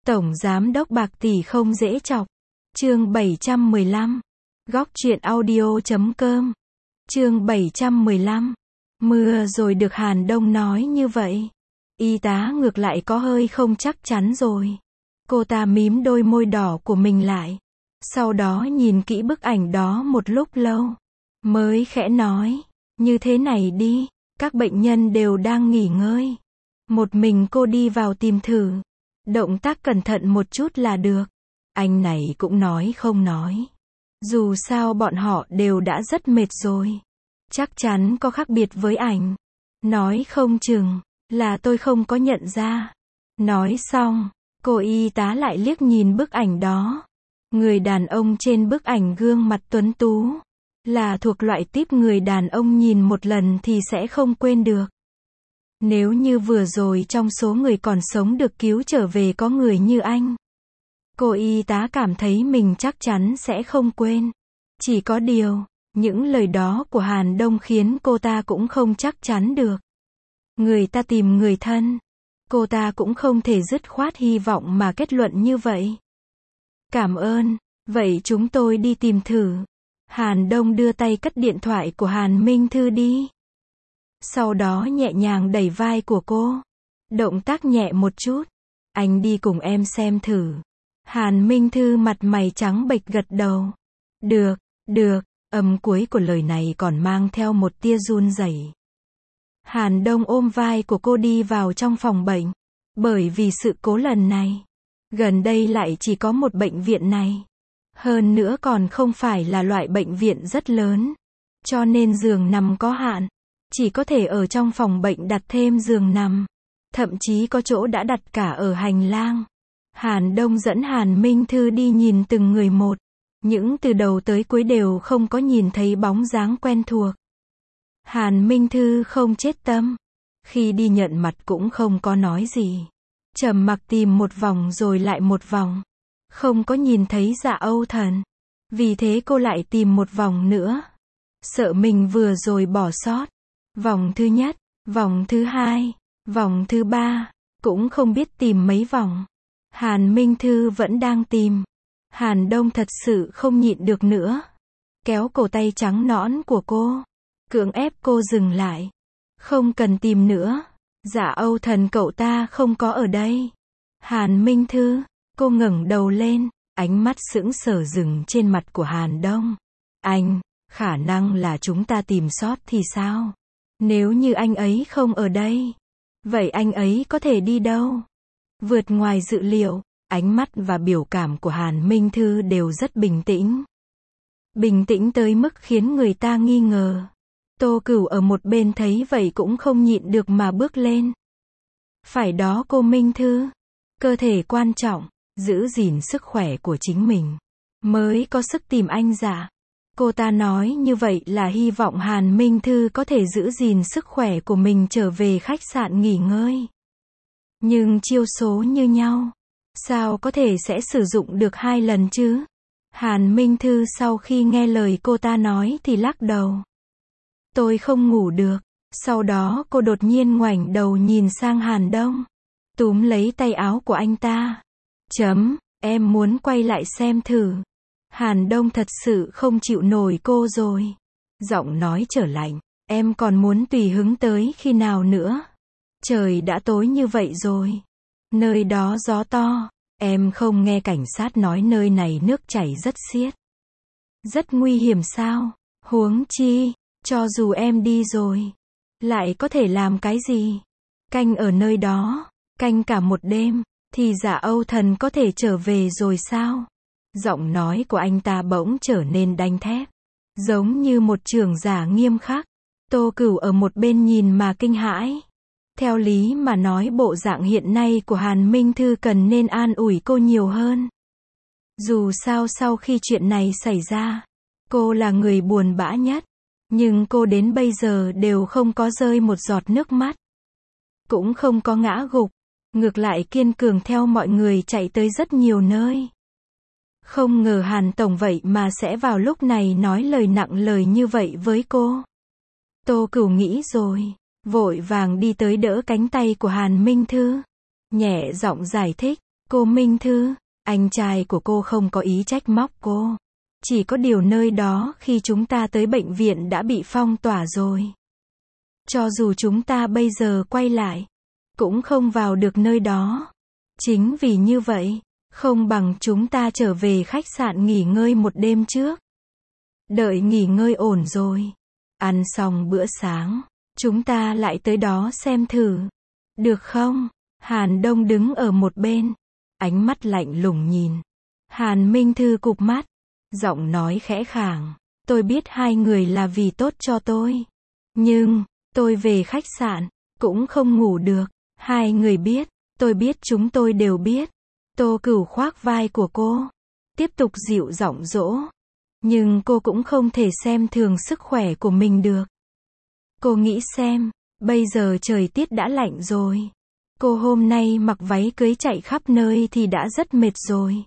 Tổng giám đốc bạc tỷ không dễ chọc. Chương 715. Góc truyện audio.com. Chương 715. Mưa rồi được Hàn Đông nói như vậy. Y tá ngược lại có hơi không chắc chắn rồi. Cô ta mím đôi môi đỏ của mình lại. Sau đó nhìn kỹ bức ảnh đó một lúc lâu. Mới khẽ nói, như thế này đi, các bệnh nhân đều đang nghỉ ngơi. Một mình cô đi vào tìm thử. Động tác cẩn thận một chút là được. Anh này cũng nói không nói. Dù sao bọn họ đều đã rất mệt rồi. Chắc chắn có khác biệt với ảnh. Nói không chừng là tôi không có nhận ra. Nói xong, cô y tá lại liếc nhìn bức ảnh đó. Người đàn ông trên bức ảnh gương mặt tuấn tú. Là thuộc loại típ người đàn ông nhìn một lần thì sẽ không quên được. Nếu như vừa rồi trong số người còn sống được cứu trở về có người như anh. Cô y tá cảm thấy mình chắc chắn sẽ không quên. Chỉ có điều, những lời đó của Hàn Đông khiến cô ta cũng không chắc chắn được. Người ta tìm người thân. Cô ta cũng không thể dứt khoát hy vọng mà kết luận như vậy. Cảm ơn, vậy chúng tôi đi tìm thử. Hàn Đông đưa tay cất điện thoại của Hàn Minh Thư đi. Sau đó nhẹ nhàng đẩy vai của cô. Động tác nhẹ một chút. Anh đi cùng em xem thử. Hàn Minh Thư mặt mày trắng bệch gật đầu. Được, được, âm cuối của lời này còn mang theo một tia run rẩy. Hàn Đông ôm vai của cô đi vào trong phòng bệnh. Bởi vì sự cố lần này, gần đây lại chỉ có một bệnh viện này. Hơn nữa còn không phải là loại bệnh viện rất lớn. Cho nên giường nằm có hạn. Chỉ có thể ở trong phòng bệnh đặt thêm giường nằm. Thậm chí có chỗ đã đặt cả ở hành lang. Hàn Đông dẫn Hàn Minh Thư đi nhìn từng người một. Những từ đầu tới cuối đều không có nhìn thấy bóng dáng quen thuộc. Hàn Minh Thư không chết tâm. Khi đi nhận mặt cũng không có nói gì. Trầm mặc tìm một vòng rồi lại một vòng. Không có nhìn thấy Dạ Âu Thần. Vì thế cô lại tìm một vòng nữa. Sợ mình vừa rồi bỏ sót. Vòng thứ nhất, vòng thứ hai, vòng thứ ba. Cũng không biết tìm mấy vòng. Hàn Minh Thư vẫn đang tìm. Hàn Đông thật sự không nhịn được nữa. Kéo cổ tay trắng nõn của cô. Cưỡng ép cô dừng lại. Không cần tìm nữa. Dạ Âu Thần cậu ta không có ở đây. Hàn Minh Thư. Cô ngẩng đầu lên. Ánh mắt sững sờ dừng trên mặt của Hàn Đông. Anh, khả năng là chúng ta tìm sót thì sao? Nếu như anh ấy không ở đây. Vậy anh ấy có thể đi đâu? Vượt ngoài dự liệu. Ánh mắt và biểu cảm của Hàn Minh Thư đều rất bình tĩnh. Bình tĩnh tới mức khiến người ta nghi ngờ. Tô Cửu ở một bên thấy vậy cũng không nhịn được mà bước lên. Phải đó cô Minh Thư. Cơ thể quan trọng. Giữ gìn sức khỏe của chính mình. Mới có sức tìm anh Dạ. Cô ta nói như vậy là hy vọng Hàn Minh Thư có thể giữ gìn sức khỏe của mình trở về khách sạn nghỉ ngơi. Nhưng chiêu số như nhau. Sao có thể sẽ sử dụng được 2 lần chứ? Hàn Minh Thư sau khi nghe lời cô ta nói thì lắc đầu. Tôi không ngủ được. Sau đó cô đột nhiên ngoảnh đầu nhìn sang Hàn Đông. Túm lấy tay áo của anh ta. Em muốn quay lại xem thử. Hàn Đông thật sự không chịu nổi cô rồi. Giọng nói trở lạnh. Em còn muốn tùy hứng tới khi nào nữa? Trời đã tối như vậy rồi. Nơi đó gió to. Em không nghe cảnh sát nói nơi này nước chảy rất xiết. Rất nguy hiểm sao? Huống chi, cho dù em đi rồi, lại có thể làm cái gì? Canh ở nơi đó, canh cả một đêm, thì Dạ Âu Thần có thể trở về rồi sao? Giọng nói của anh ta bỗng trở nên đanh thép. Giống như một trưởng giả nghiêm khắc. Tô Cửu ở một bên nhìn mà kinh hãi. Theo lý mà nói bộ dạng hiện nay của Hàn Minh Thư cần nên an ủi cô nhiều hơn. Dù sao sau khi chuyện này xảy ra, cô là người buồn bã nhất. Nhưng cô đến bây giờ đều không có rơi một giọt nước mắt. Cũng không có ngã gục. Ngược lại kiên cường theo mọi người chạy tới rất nhiều nơi. Không ngờ Hàn Tổng vậy mà sẽ vào lúc này nói lời nặng lời như vậy với cô. Tô Cửu nghĩ rồi. Vội vàng đi tới đỡ cánh tay của Hàn Minh Thư. Nhẹ giọng giải thích. Cô Minh Thư, anh trai của cô không có ý trách móc cô. Chỉ có điều nơi đó khi chúng ta tới bệnh viện đã bị phong tỏa rồi. Cho dù chúng ta bây giờ quay lại, cũng không vào được nơi đó. Chính vì như vậy, không bằng chúng ta trở về khách sạn nghỉ ngơi một đêm trước. Đợi nghỉ ngơi ổn rồi, ăn xong bữa sáng, chúng ta lại tới đó xem thử. Được không? Hàn Đông đứng ở một bên, ánh mắt lạnh lùng nhìn. Hàn Minh Thư cụp mắt, giọng nói khẽ khàng, tôi biết hai người là vì tốt cho tôi. Nhưng, tôi về khách sạn, cũng không ngủ được. Hai người biết, tôi biết chúng tôi đều biết. Tô Cửu khoác vai của cô, tiếp tục dịu giọng dỗ. Nhưng cô cũng không thể xem thường sức khỏe của mình được. Cô nghĩ xem, bây giờ trời tiết đã lạnh rồi. Cô hôm nay mặc váy cưới chạy khắp nơi thì đã rất mệt rồi.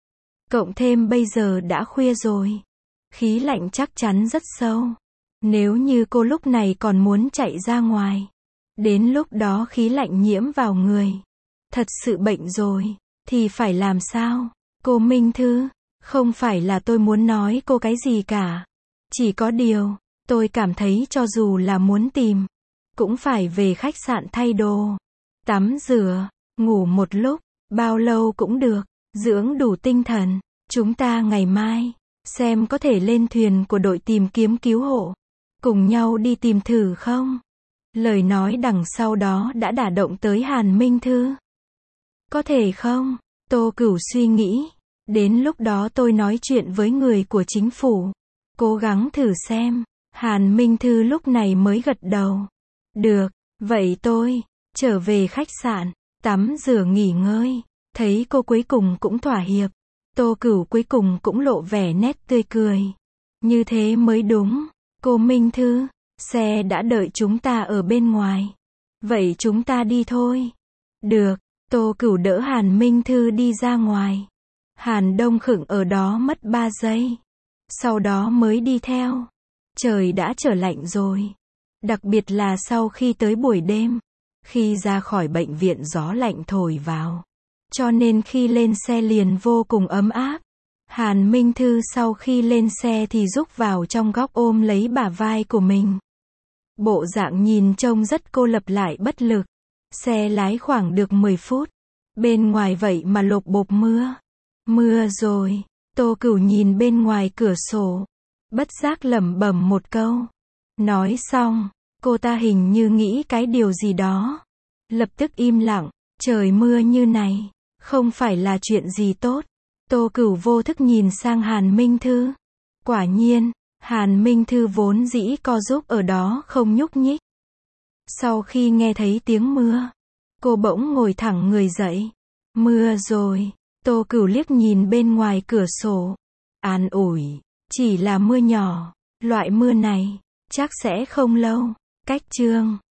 Cộng thêm bây giờ đã khuya rồi. Khí lạnh chắc chắn rất sâu. Nếu như cô lúc này còn muốn chạy ra ngoài, đến lúc đó khí lạnh nhiễm vào người, thật sự bệnh rồi, thì phải làm sao? Cô Minh Thư, không phải là tôi muốn nói cô cái gì cả. Chỉ có điều, tôi cảm thấy cho dù là muốn tìm, cũng phải về khách sạn thay đồ, tắm rửa, ngủ một lúc, bao lâu cũng được, dưỡng đủ tinh thần. Chúng ta ngày mai, xem có thể lên thuyền của đội tìm kiếm cứu hộ, cùng nhau đi tìm thử không? Lời nói đằng sau đó đã đả động tới Hàn Minh Thư. Có thể không? Tô Cửu suy nghĩ. Đến lúc đó tôi nói chuyện với người của chính phủ. Cố gắng thử xem. Hàn Minh Thư lúc này mới gật đầu. Được, vậy tôi trở về khách sạn, tắm rửa nghỉ ngơi. Thấy cô cuối cùng cũng thỏa hiệp. Tô Cửu cuối cùng cũng lộ vẻ nét tươi cười. Như thế mới đúng. Cô Minh Thư, xe đã đợi chúng ta ở bên ngoài. Vậy chúng ta đi thôi. Được, Tô Cửu đỡ Hàn Minh Thư đi ra ngoài. Hàn Đông khựng ở đó mất 3 giây. Sau đó mới đi theo. Trời đã trở lạnh rồi. Đặc biệt là sau khi tới buổi đêm. Khi ra khỏi bệnh viện gió lạnh thổi vào. Cho nên khi lên xe liền vô cùng ấm áp. Hàn Minh Thư sau khi lên xe thì rúc vào trong góc ôm lấy bả vai của mình. Bộ dạng nhìn trông rất cô lập lại bất lực. Xe lái khoảng được 10 phút. Bên ngoài vậy mà lộp bộp mưa. Mưa rồi. Tô Cửu nhìn bên ngoài cửa sổ. Bất giác lẩm bẩm một câu. Nói xong, cô ta hình như nghĩ cái điều gì đó. Lập tức im lặng. Trời mưa như này, không phải là chuyện gì tốt. Tô Cửu vô thức nhìn sang Hàn Minh Thư. Quả nhiên, Hàn Minh Thư vốn dĩ co rúm ở đó không nhúc nhích. Sau khi nghe thấy tiếng mưa, cô bỗng ngồi thẳng người dậy. Mưa rồi. Tô Cửu liếc nhìn bên ngoài cửa sổ. An ủi, chỉ là mưa nhỏ. Loại mưa này, chắc sẽ không lâu. Cách chương